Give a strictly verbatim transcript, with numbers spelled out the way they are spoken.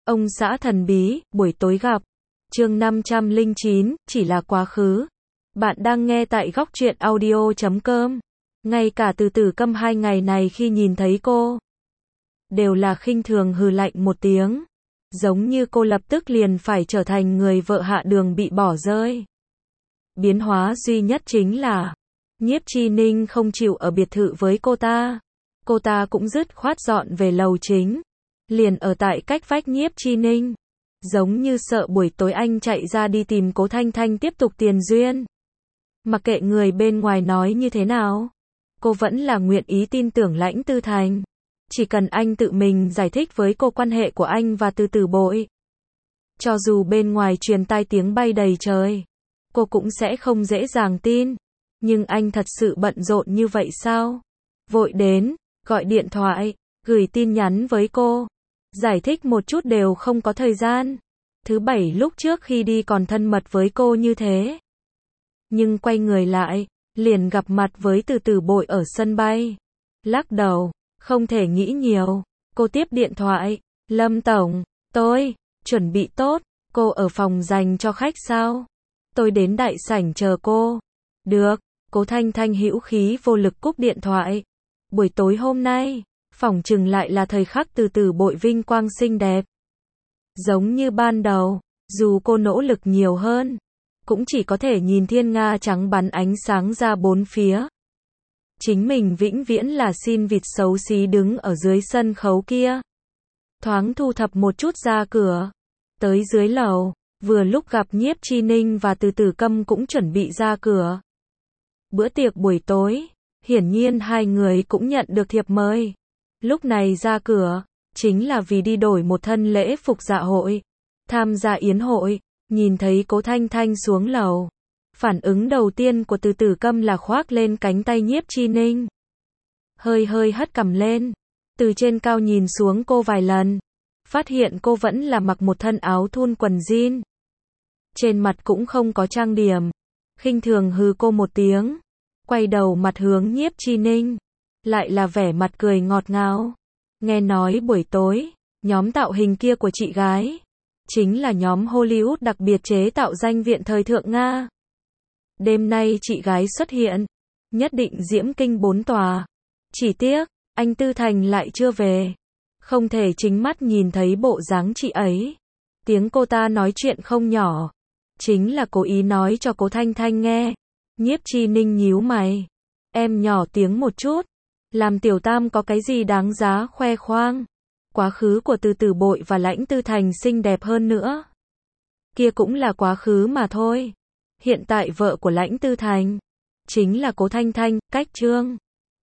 Ông xã thần bí, buổi tối gặp. Chương năm trăm lẻ chín, chỉ là quá khứ. Bạn đang nghe tại góc truyện audio chấm com. Ngay cả Từ Tử Câm hai ngày này khi nhìn thấy cô, đều là khinh thường hừ lạnh một tiếng. Giống như cô lập tức liền phải trở thành người vợ hạ đường bị bỏ rơi. Biến hóa duy nhất chính là, Nhiếp Chi Ninh không chịu ở biệt thự với cô ta. Cô ta cũng dứt khoát dọn về lầu chính. Liền ở tại cách vách Nhiếp Chi Ninh. Giống như sợ buổi tối anh chạy ra đi tìm Cố Thanh Thanh tiếp tục tiền duyên. Mặc kệ người bên ngoài nói như thế nào, cô vẫn là nguyện ý tin tưởng Lãnh Tư Thành. Chỉ cần anh tự mình giải thích với cô quan hệ của anh và Từ Tử Bội. Cho dù bên ngoài truyền tai tiếng bay đầy trời, cô cũng sẽ không dễ dàng tin. Nhưng anh thật sự bận rộn như vậy sao? Vội đến, gọi điện thoại, gửi tin nhắn với cô. Giải thích một chút đều không có thời gian. Thứ bảy lúc trước khi đi còn thân mật với cô như thế. Nhưng quay người lại, liền gặp mặt với Từ Tử Bội ở sân bay. Lắc đầu, không thể nghĩ nhiều. Cô tiếp điện thoại. Lâm Tổng, tôi, chuẩn bị tốt. Cô ở phòng dành cho khách sao? Tôi đến đại sảnh chờ cô. Được, Cố Thanh Thanh hữu khí vô lực cúp điện thoại. Buổi tối hôm nay, phỏng chừng lại là thời khắc Từ Tử Bội vinh quang xinh đẹp. Giống như ban đầu, dù cô nỗ lực nhiều hơn, cũng chỉ có thể nhìn thiên nga trắng bắn ánh sáng ra bốn phía. Chính mình vĩnh viễn là xin vịt xấu xí đứng ở dưới sân khấu kia. Thoáng thu thập một chút ra cửa. Tới dưới lầu, vừa lúc gặp Nhiếp Chi Ninh và Từ Tử Câm cũng chuẩn bị ra cửa. Bữa tiệc buổi tối, hiển nhiên hai người cũng nhận được thiệp mời. Lúc này ra cửa, chính là vì đi đổi một thân lễ phục dạ hội. Tham gia yến hội, nhìn thấy Cố Thanh Thanh xuống lầu. Phản ứng đầu tiên của Từ Tử Câm là khoác lên cánh tay Nhiếp Chi Ninh. Hơi hơi hất cằm lên. Từ trên cao nhìn xuống cô vài lần. Phát hiện cô vẫn là mặc một thân áo thun quần jean. Trên mặt cũng không có trang điểm. Khinh thường hừ cô một tiếng. Quay đầu mặt hướng Nhiếp Chi Ninh. Lại là vẻ mặt cười ngọt ngào. Nghe nói buổi tối, nhóm tạo hình kia của chị gái chính là nhóm Hollywood đặc biệt chế tạo danh viện thời thượng Nga. Đêm nay chị gái xuất hiện, nhất định diễm kinh bốn tòa. Chỉ tiếc, anh Tư Thành lại chưa về. Không thể chính mắt nhìn thấy bộ dáng chị ấy. Tiếng cô ta nói chuyện không nhỏ. Chính là cố ý nói cho Cố Thanh Thanh nghe. Nhiếp Chi Ninh nhíu mày. Em nhỏ tiếng một chút. Làm tiểu tam có cái gì đáng giá khoe khoang. Quá khứ của Từ Tử Bội và Lãnh Tư Thành xinh đẹp hơn nữa. Kia cũng là quá khứ mà thôi. Hiện tại vợ của Lãnh Tư Thành chính là Cố Thanh Thanh, cách trương.